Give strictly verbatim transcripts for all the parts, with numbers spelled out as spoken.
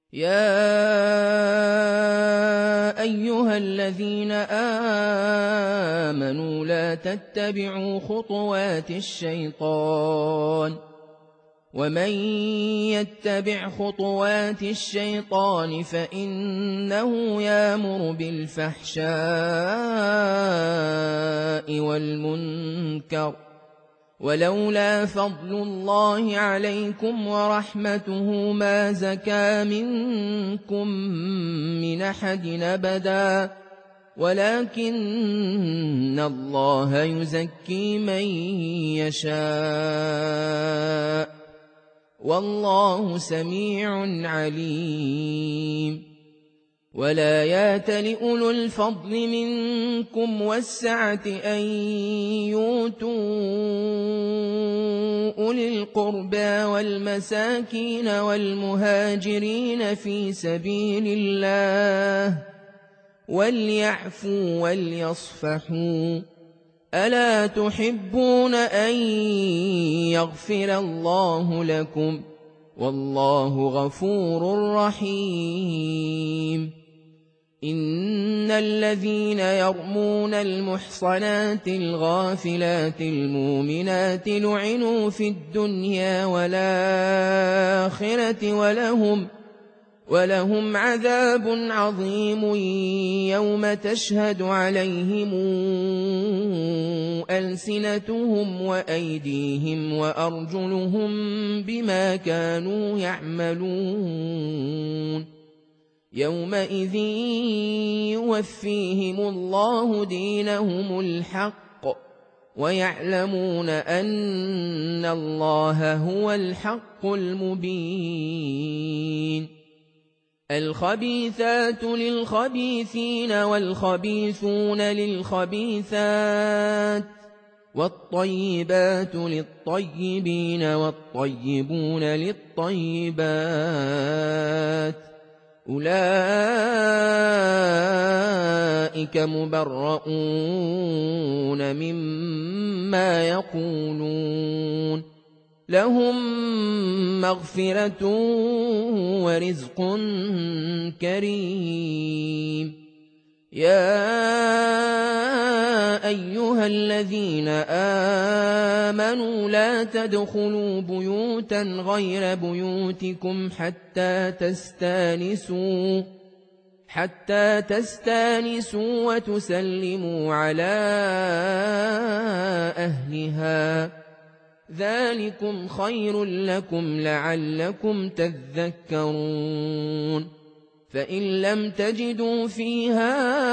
يَا أَيُّهَا الَّذِينَ آمَنُوا لَا تَتَّبِعُوا خُطُوَاتِ الشَّيْطَانِ ۚ وَمَن يَتَّبِعْ خُطُوَاتِ الشَّيْطَانِ فَإِنَّهُ يَأْمُرُ بِالْفَحْشَاءِ وَالْمُنكَرِ ۚ وَلَوْلَا فَضْلُ اللَّهِ عَلَيْكُمْ وَرَحْمَتُهُ مَا زَكَىٰ مِنكُم مِّنْ أَحَدٍ أَبَدًا، وَلَٰكِنَّ اللَّهَ يُزَكِّي مَن يَشَاءُ ۗ وَاللَّهُ سَمِيعٌ عَلِيمٌ. وَلَا يَأْتَلِ أُولُو الْفَضْلِ مِنكُمْ وَالسَّعَةِ أَن يُؤْتُوا أُولِي الْقُرْبَىٰ وَالْمَسَاكِينَ وَالْمُهَاجِرِينَ فِي سَبِيلِ اللَّهِ وَلْيَعْفُوا وَلْيَصْفَحُوا ۗ أَلَا تُحِبُّونَ أَن يَغْفِرَ اللَّهُ لَكُمْ ۗ وَاللَّهُ غَفُورٌ رَّحِيمٌ. إِنَّ الَّذِينَ يَرْمُونَ الْمُحْصَنَاتِ الْغَافِلَاتِ الْمُؤْمِنَاتِ لُعِنُوا فِي الدُّنْيَا وَالْآخِرَةِ وَلَهُمْ وَلَهُمْ عَذَابٌ عَظِيمٌ يَوْمَ تَشْهَدُ عَلَيْهِمْ أَلْسِنَتُهُمْ وَأَيْدِيهِمْ وَأَرْجُلُهُم بِمَا كَانُوا يَعْمَلُونَ يَوْمَئِذٍ يُوَفِّيهِمُ اللَّهُ دِينَهُمُ الْحَقَّ وَيَعْلَمُونَ أَنَّ اللَّهَ هُوَ الْحَقُّ الْمُبِينُ. الْخَبِيثَاتُ لِلْخَبِيثِينَ وَالْخَبِيثُونَ لِلْخَبِيثَاتِ وَالطَّيِّبَاتُ لِلطَّيِّبِينَ وَالطَّيِّبُونَ لِلطَّيِّبَاتِ ۚ أُولَٰئِكَ مُبَرَّءُونَ مِمَّا يَقُولُونَ ۖ لَهُم مَّغْفِرَةٌ وَرِزْقٌ كَرِيمٌ. يَا أَيُّهَا الَّذِينَ آمَنُوا لَا تَدْخُلُوا بُيُوتًا غَيْرَ بُيُوتِكُمْ حَتَّىٰ تَسْتَأْنِسُوا حَتَّىٰ تَسْتَأْنِسُوا وَتُسَلِّمُوا عَلَىٰ أَهْلِهَا ۚ ذَٰلِكُمْ خَيْرٌ لَّكُمْ لَعَلَّكُمْ تَذَكَّرُونَ. فَإِن لَّمْ تَجِدُوا فِيهَا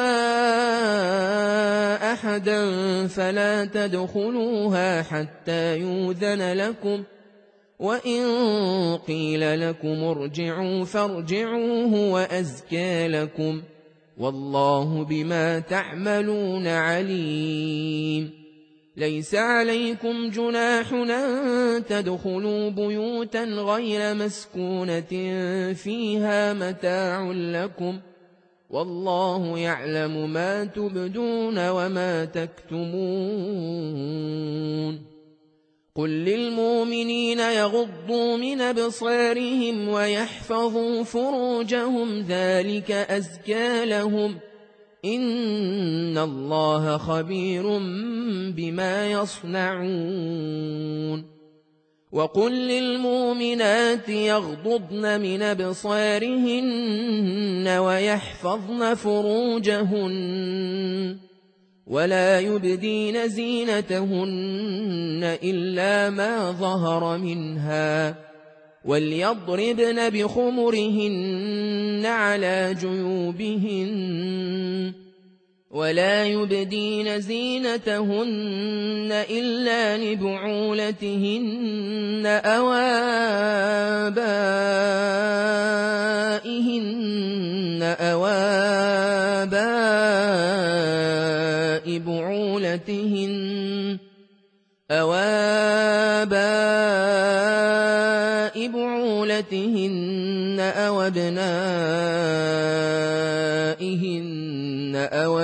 أَحَدًا فَلَا تَدْخُلُوهَا حَتَّىٰ يُؤْذَنَ لَكُمْ ۖ وَإِن قِيلَ لَكُمُ ارْجِعُوا فَارْجِعُوا هُوَ أَزْكَىٰ لَكُمْ ۚ وَاللَّهُ بِمَا تَعْمَلُونَ عَلِيمٌ. لَيْسَ عَلَيْكُمْ جُنَاحٌ أَن تَدْخُلُوا بُيُوتًا غَيْرَ مَسْكُونَةٍ فِيهَا مَتَاعٌ لَّكُمْ ۚ وَاللَّهُ يَعْلَمُ مَا تُبْدُونَ وَمَا تَكْتُمُونَ. قُل لِّلْمُؤْمِنِينَ يَغُضُّوا مِنْ أَبْصَارِهِمْ وَيَحْفَظُوا فُرُوجَهُمْ ۚ ذَٰلِكَ أَزْكَىٰ لَهُمْ ۗ إِنَّ اللَّهَ خَبِيرٌ بِمَا يَصْنَعُونَ. وَقُل لِّلْمُؤْمِنَاتِ يَغْضُضْنَ مِنْ أَبْصَارِهِنَّ وَيَحْفَظْنَ فُرُوجَهُنَّ وَلَا يُبْدِينَ زِينَتَهُنَّ إِلَّا مَا ظَهَرَ مِنْهَا، وَلْيَضْرِبْنَ بِخُمُرِهِنَّ عَلَىٰ جُيُوبِهِنَّ، وَلَا يُبْدِينَ زِينَتَهُنَّ إِلَّا لِبُعُولَتِهِنَّ أَوْ آبَائِهِنَّ أَوْ آبَاءِ بُعُولَتِهِنَّ أَوْ آبَاءِ بُعُولَتِهِنَّ أَوْ أَبْنَائِهِنَّ أَوْ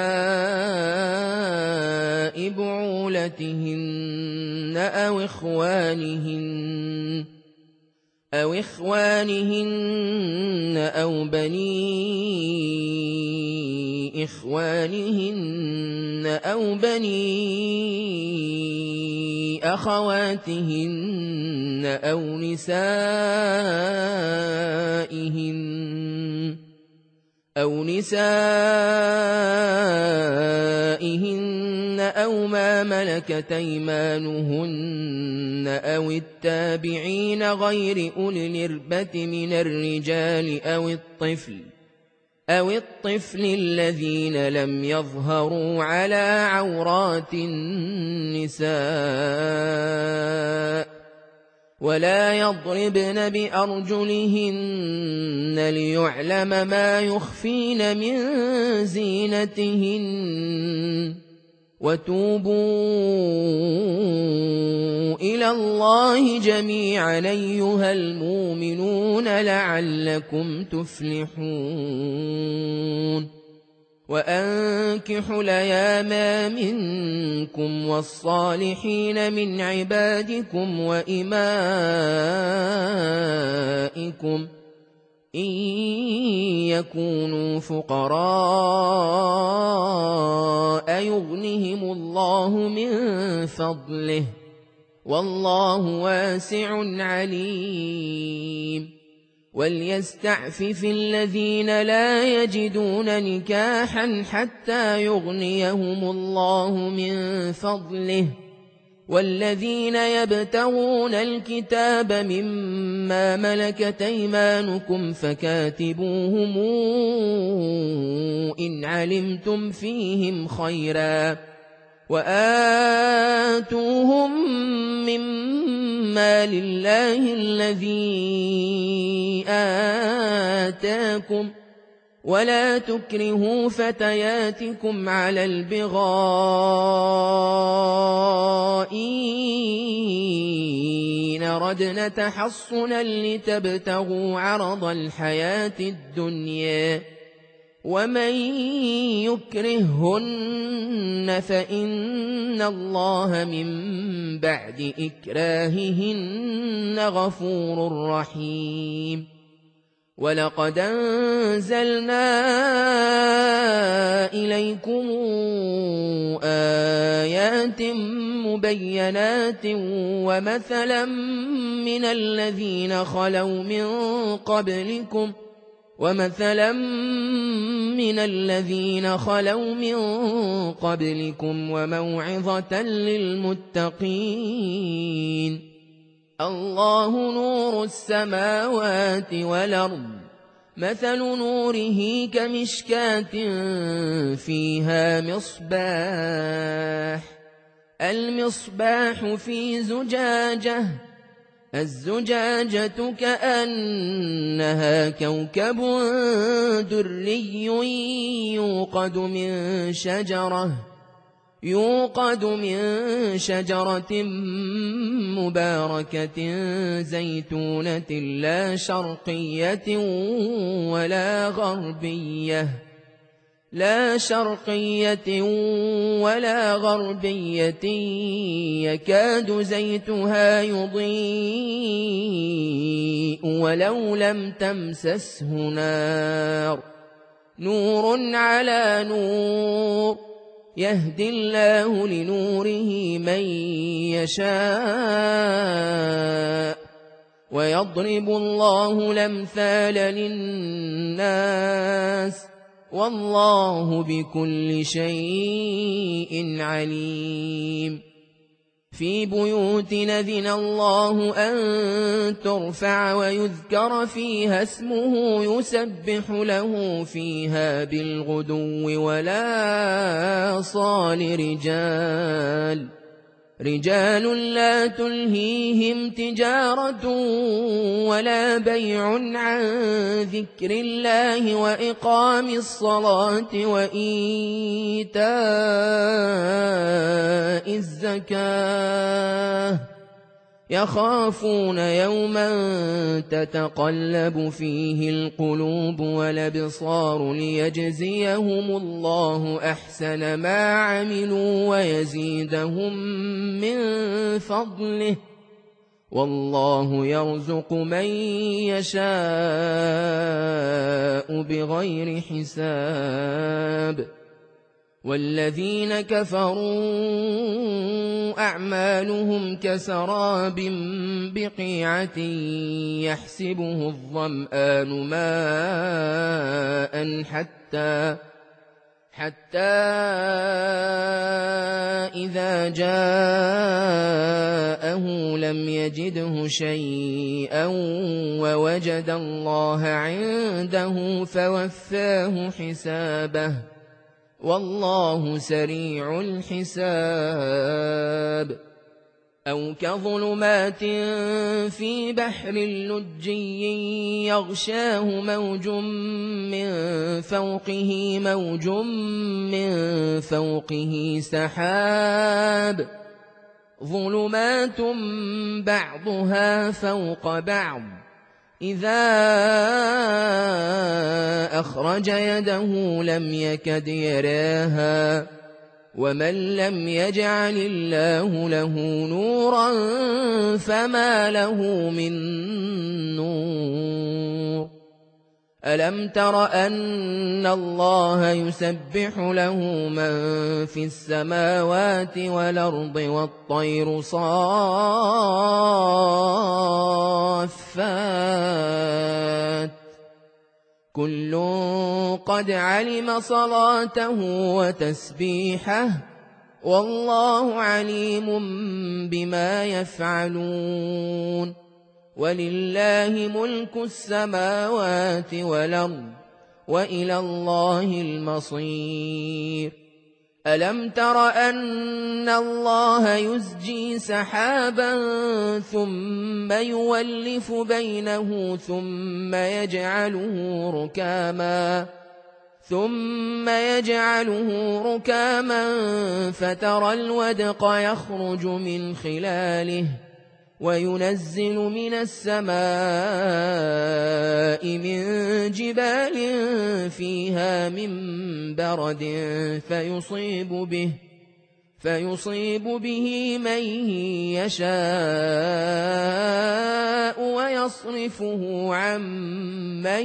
أَبْنَاءِ بُعُولَتِهِنَّ أَوْ إِخْوَانِهِنَّ أو إخوانهن أو بني إخوانهن أو بني أخواتهن أو نسائهن أو نسائهن أو ما ملكت أيمانهن أو التابعين غير أولي الإربة من الرجال أو الطفل أو الطفل الذين لم يظهروا على عورات النساء ولا يضربن بأرجلهن ليعلم ما يخفين من زينتهن وتوبوا إلى الله جميعا أيها المؤمنون لعلكم تفلحون وأنكحوا الأيام منكم والصالحين من عبادكم وإمائكم إن يكونوا فقراء يغنهم الله من فضله والله واسع عليم وليستعفف الذين لا يجدون نكاحا حتى يغنيهم الله من فضله والذين يبتغون الكتاب مما ملكت أيمانكم فكاتبوهم إن علمتم فيهم خيرا وآتوهم مما لله الذي آتاكم ولا تكرهوا فتياتكم على البغاء إن ردنا تحصنا لتبتغوا عرض الحياة الدنيا ومن يكرههن فإن الله من بعد إكراههن غفور رحيم ولقد أنزلنا إليكم آيات مبينات ومثلا من الذين خلوا من قبلكم ومثلا من الذين خلوا من قبلكم وموعظة للمتقين الله نور السماوات والأرض مثل نوره كمشكاة فيها مصباح المصباح في زجاجة الزجاجة كأنها كوكب دري يوقد من شجرة يوقد من شجرة مباركة زيتونة لا شرقية ولا غربية لا شرقية ولا غربية يكاد زيتها يضيء ولو لم تمسسه نار نور على نور يهدي الله لنوره من يشاء ويضرب الله الأمثال للناس والله بكل شيء عليم في بيوت أذن الله أن ترفع ويذكر فيها اسمه يسبح له فيها بالغدو ولا صال رجال رجال لا تلهيهم تجارة ولا بيع عن ذكر الله وإقام الصلاة وإيتاء الزكاة يخافون يوما تتقلب فيه القلوب والأبصار ليجزيهم الله أحسن ما عملوا ويزيدهم من فضله والله يرزق من يشاء بغير حساب والذين كفروا أعمالهم كسراب بقيعة يحسبه الظمآن ماء حتى حتى إذا جاءه لم يجده شيئا ووجد الله عنده فوفاه حسابه والله سريع الحساب أو كظلمات في بحر لجي يغشاه موج من فوقه موج من فوقه سحاب ظلمات بعضها فوق بعض إذا أخرج يده لم يكد يراها ومن لم يجعل الله له نورا فما له من نور ألم تر أن الله يسبح له من في السماوات والأرض والطير صافات كل قد علم صلاته وتسبيحه والله عليم بما يفعلون ولله ملك السماوات والأرض وإلى الله المصير ألم تر أن الله يزجي سحابا ثم يولف بينه ثم يجعله ركاما ثم يجعله ركاما فترى الودق يخرج من خلاله وينزل من السماء من جبال فيها من برد فيصيب به فيصيب به من يشاء ويصرفه عن من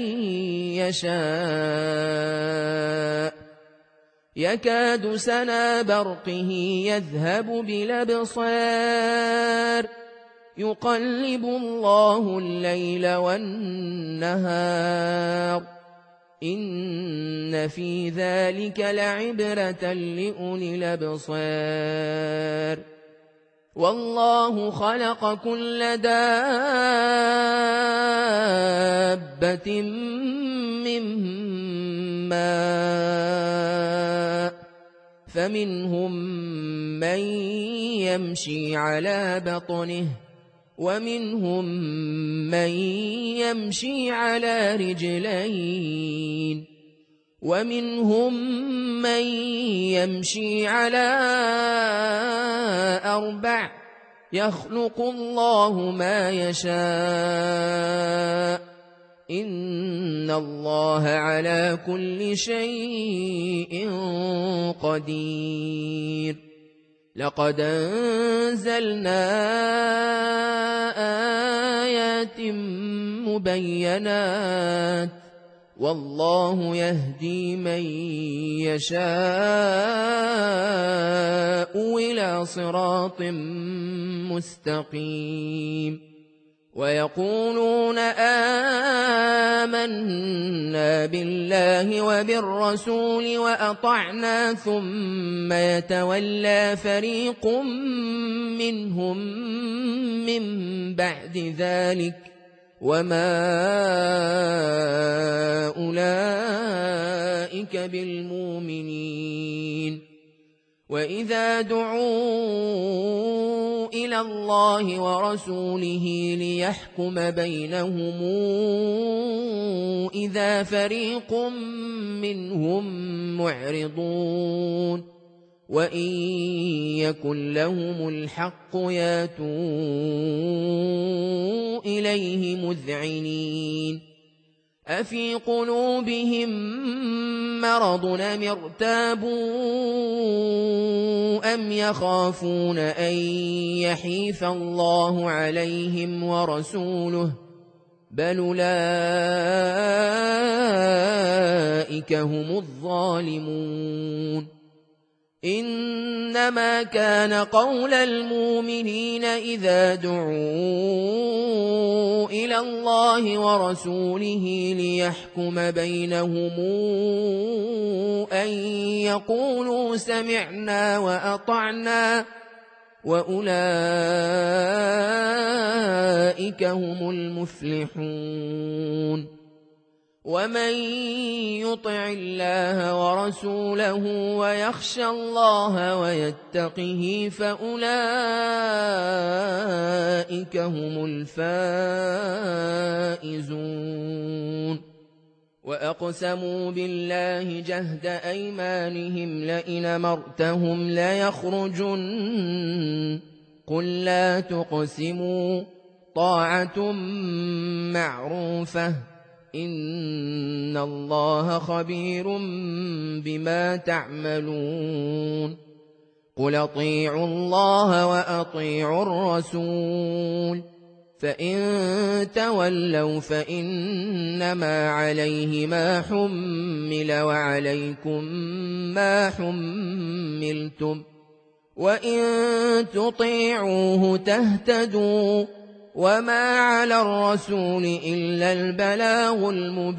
يشاء يكاد سنا برقه يذهب بالأبصار يقلب الله الليل والنهار إن في ذلك لعبرة لأولي الأبصار والله خلق كل دابة من ماء فمنهم من يمشي على بطنه ومنهم من يمشي على رجلين ومنهم من يمشي على أربع يخلق الله ما يشاء إن الله على كل شيء قدير لقد أنزلنا آيات مبينات والله يهدي من يشاء إلى صراط مستقيم ويقولون آمنا بالله وبالرسول وأطعنا ثم يتولى فريق منهم من بعد ذلك وما أولئك بالمؤمنين وإذا دعوا إلى الله ورسوله ليحكم بينهم إذا فريق منهم معرضون وإن يكن لهم الحق ياتوا إليه مذعنين أفي قلوبهم مرض أم ارتابوا أم يخافون أن يحيف الله عليهم ورسوله بل أولئك هم الظالمون إنما كان قول المؤمنين إذا دعوا إلى الله ورسوله ليحكم بينهم أن يقولوا سمعنا وأطعنا وأولئك هم المفلحون ومن يطع الله ورسوله ويخشى الله ويتقه فأولئك هم الفائزون وأقسموا بالله جهد أيمانهم لئن أمرتهم ليخرجن قل لا تقسموا طاعة معروفة إن الله خبير بما تعملون قل أطيعوا الله وأطيعوا الرسول فإن تولوا فإنما عليه ما حمل وعليكم ما حملتم وإن تطيعوه تهتدوا وما على الرسول إلا البلاغ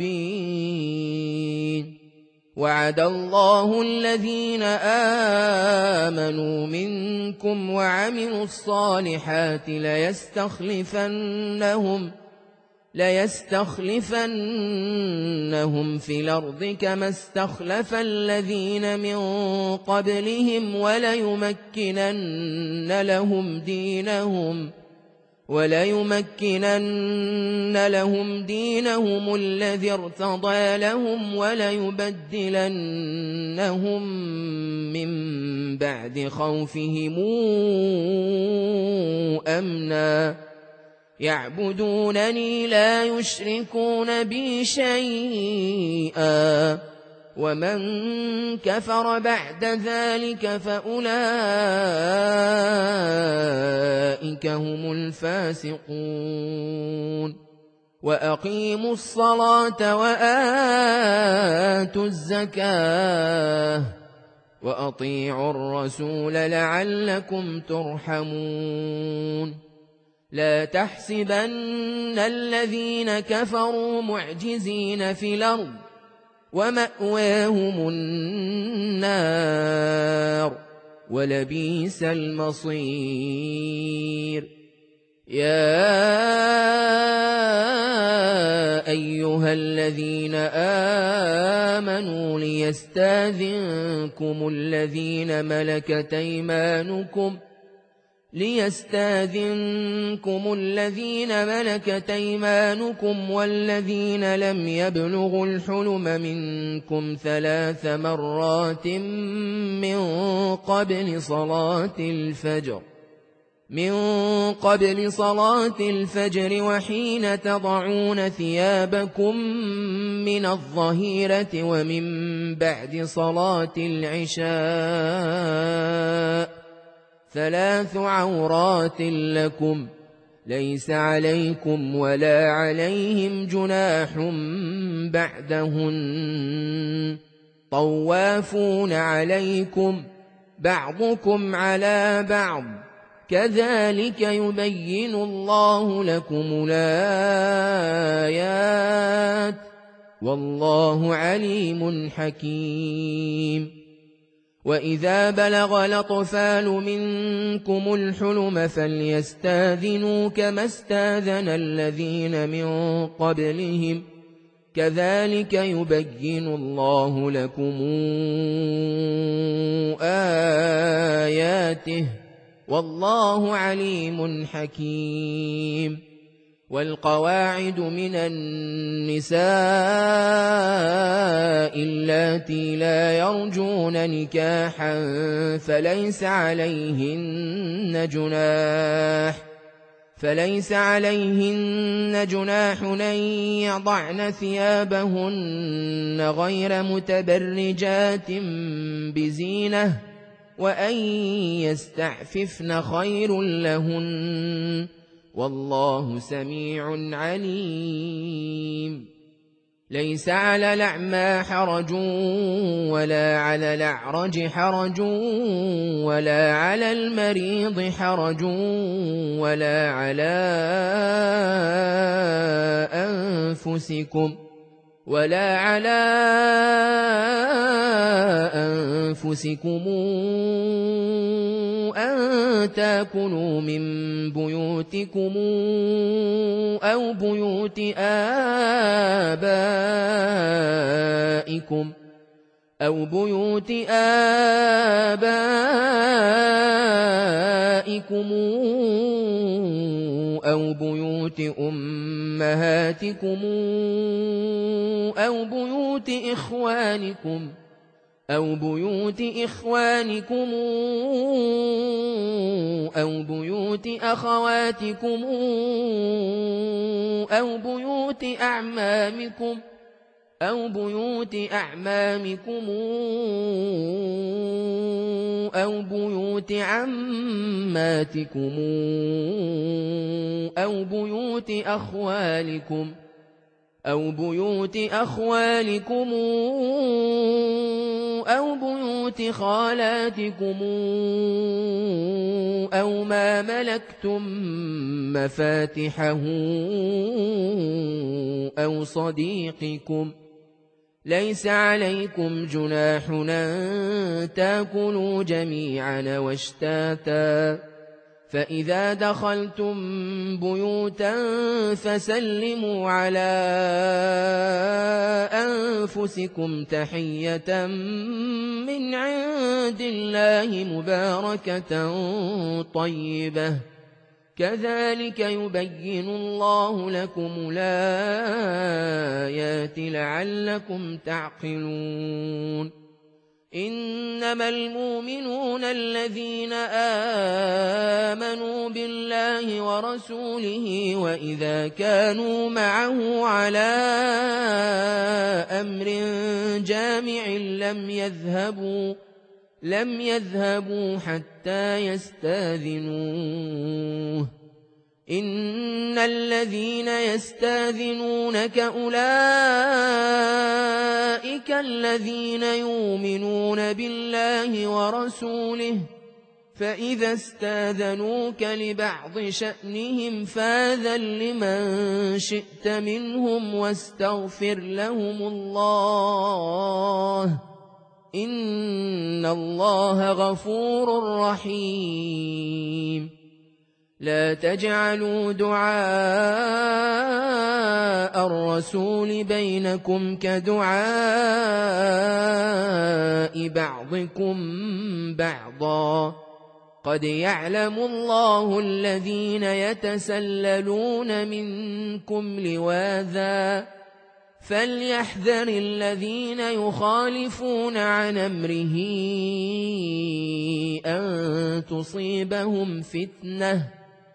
المبين وعد الله الذين آمنوا منكم وعملوا الصالحات ليستخلفنهم ليستخلفنهم في الأرض كما استخلف الذين من قبلهم وليمكنن لهم دينهم وليمكنن لهم دينهم الذي ارتضى لهم وليبدلنهم من بعد خوفهم أمنا يعبدونني لا يشركون بي شيئا ومن كفر بعد ذلك فأولئك هم الفاسقون وأقيموا الصلاة وآتوا الزكاة وأطيعوا الرسول لعلكم ترحمون لا تحسبن الذين كفروا معجزين في الأرض ومأواهم النار ولبئس المصير يا أيها الذين آمنوا ليستاذنكم الذين ملكت أيمانكم ليستاذنكم الذين ملكت أيمانكم والذين لم يبلغوا الحلم منكم ثلاث مرات من قبل صلاة الفجر من قبل صلاة الفجر وحين تضعون ثيابكم من الظهيرة ومن بعد صلاة العشاء ثلاث عورات لكم ليس عليكم ولا عليهم جناح بعدهن طوافون عليكم بعضكم على بعض كذلك يبين الله لكم الآيات والله عليم حكيم وإذا بلغ الأطفال منكم الحلم فليستاذنوا كما استاذن الذين من قبلهم كذلك يبين الله لكم آياته والله عليم حكيم والقواعد من النساء اللاتي لا يرجون نكاحا فليس عليهن جناح فليس عليهن جناح أن يضعن ثيابهن غير متبرجات بزينة وأن يستعففن خير لهن والله سميع عليم. ليس على الأعمى حرج ولا على الأعرج حرج ولا على المريض حرج ولا على أنفسكم ولا على أنفسكم أن تاكلوا من بيوتكم أو بيوت آبائكم أو بيوت آبائكم أو بيوت أمهاتكم أو بيوت إخوانكم أو بيوت إخوانكم أو بيوت أخواتكم أو بيوت أعمامكم أو بيوت أعمامكم أو بيوت عماتكم أو بيوت أخوالكم أو بيوت أخوالكم أو بيوت خالاتكم أو ما ملكتم مفاتحه أو صديقكم. ليس عليكم جناح أن تاكلوا جميعا واشتاتا فإذا دخلتم بيوتا فسلموا على أنفسكم تحية من عند الله مباركة طيبة كذلك يبين الله لكم الآيات لعلكم تعقلون. إنما المؤمنون الذين آمنوا بالله ورسوله وإذا كانوا معه على أمر جامع لم يذهبوا لم يذهبوا حتى يستاذنوه. إن الذين يستاذنونك أولئك الذين يؤمنون بالله ورسوله فإذا استاذنوك لبعض شأنهم فاذن لمن شئت منهم واستغفر لهم الله إن الله غفور رحيم. لا تجعلوا دعاء الرسول بينكم كدعاء بعضكم بعضا قد يعلم الله الذين يتسللون منكم لواذا فليحذر الذين يخالفون عن أمره أن تصيبهم فتنة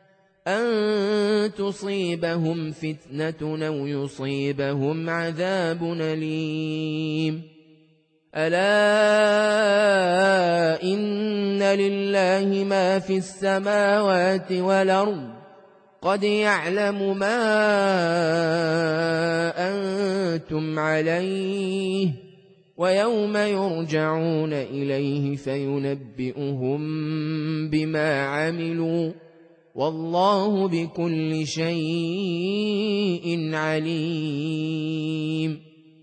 أن تصيبهم فتنة أو يصيبهم عذاب أليم. ألا إن لله ما في السماوات والأرض قد يعلم ما أنتم عليه ويوم يرجعون إليه فينبئهم بما عملوا والله بكل شيء عليم.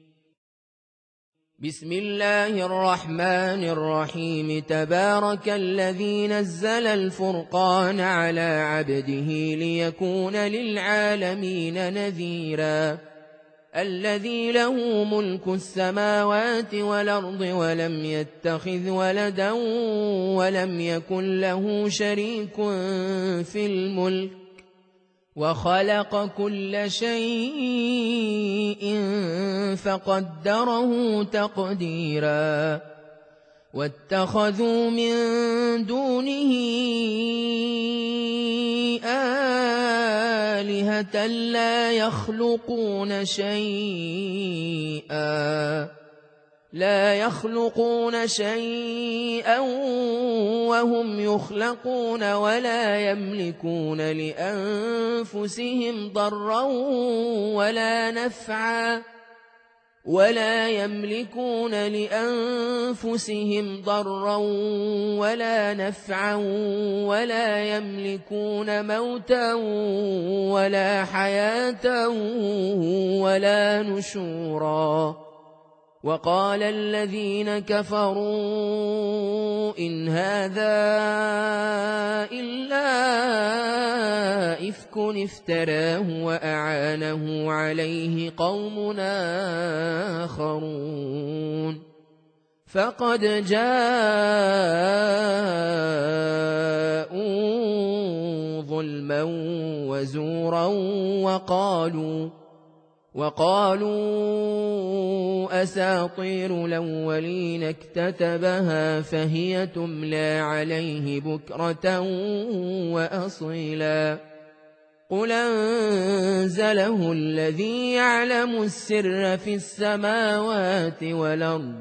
بسم الله الرحمن الرحيم. تبارك الذي نزل الفرقان على عبده ليكون للعالمين نذيرا. الذي له ملك السماوات والأرض ولم يتخذ ولدا ولم يكن له شريك في الملك وخلق كل شيء فقدره تقديرا. واتخذوا من دونه آلهة لا يخلقون شيئا لا يخلقون شيئا وهم يخلقون ولا يملكون لأنفسهم ضرا ولا نفعا ولا يملكون لأنفسهم ضرا ولا نفعا ولا يملكون موتا ولا حياة ولا نشورا. وقال الذين كفروا إن هذا إلا إفك افتراه وأعانه عليه قوم آخرون فقد جاءوا ظلما وزورا وقالوا وقالوا أساطير الأولين اكتتبها فهي تملى عليه بكرة وأصيلا. قل أنزله الذي يعلم السر في السماوات والأرض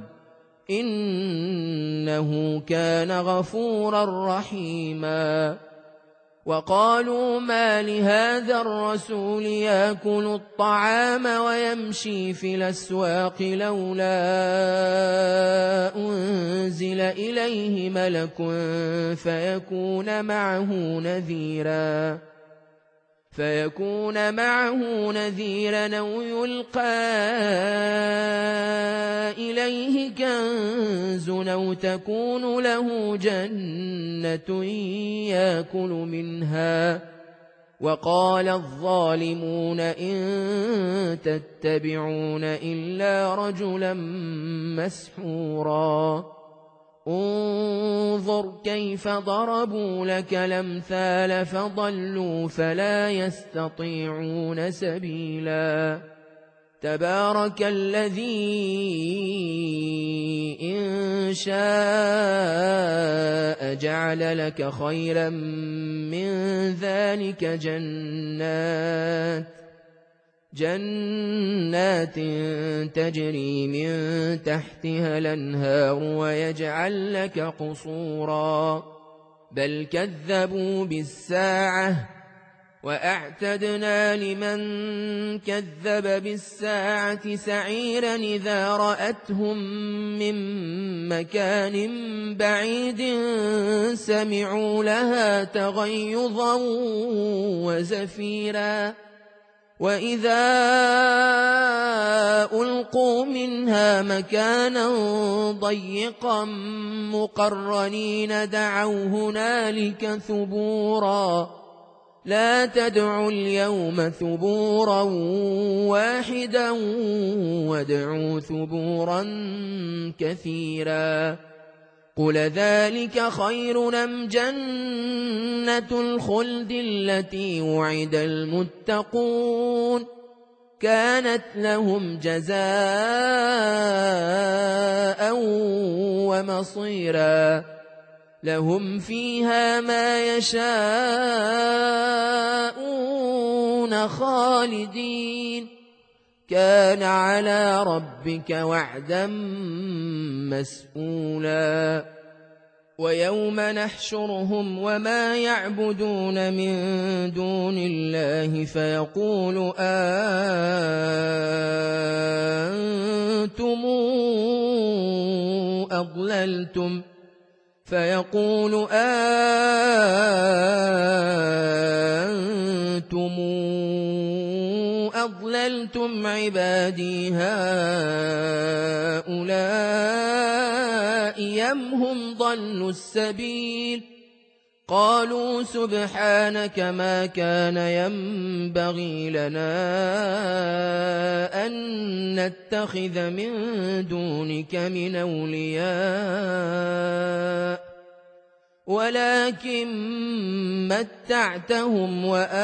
إنه كان غفورا رحيما. وقالوا ما لهذا الرسول يأكل الطعام ويمشي في الأسواق لولا أنزل إليه ملك فيكون معه نذيرا فيكون معه نذيرا أو يلقى إليه كنز أو تكون له جنة يأكل منها. وقال الظالمون إن تتبعون إلا رجلا مسحورا. انظر كيف ضربوا لك الأمثال فضلوا فلا يستطيعون سبيلا. تبارك الذي إن شاء جعل لك خيرا من ذلك جنات جنات تجري من تحتها الأنهار ويجعل لك قصورا بل كذبوا بالساعة وأعتدنا لمن كذب بالساعة سعيرا إذا رأتهم من مكان بعيد سمعوا لها تغيظا وزفيرا وإذا ألقوا منها مكانا ضيقا مقرنين دعوا هنالك ثبورا لا تدعوا اليوم ثبورا واحدا وادعوا ثبورا كثيرا. قل ذلك خير أم جنة الخلد التي وعد المتقون كانت لهم جزاء ومصيرا لهم فيها ما يشاءون خالدين كان على ربك وعدا مسئولا. ويوم نحشرهم وما يعبدون من دون الله فيقول أنتم أضللتم فيقول أنتم أضللتم عبادي هؤلاء أم هم ضلوا السبيل قالوا سبحانك ما كان ينبغي لنا أن نتخذ من دونك من أولياء ولكن متعتهم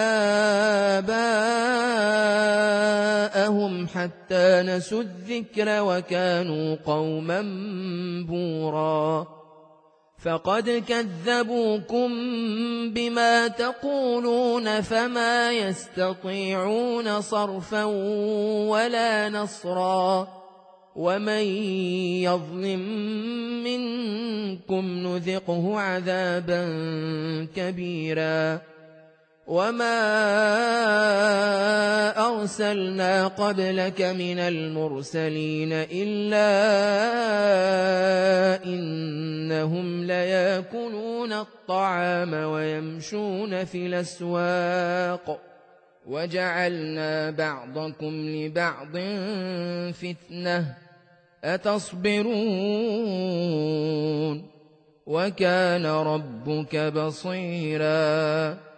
وآباءهم حتى نسوا الذكر وكانوا قوما بورا. فقد كذبوكم بما تقولون فما يستطيعون صرفا ولا نصرا ومن يظلم منكم نذقه عذابا كبيرا وما أرسلنا قبلك من المرسلين إلا إنهم ليأكلون الطعام ويمشون في الأسواق وجعلنا بعضكم لبعض فتنة أتصبرون وكان ربك بصيراً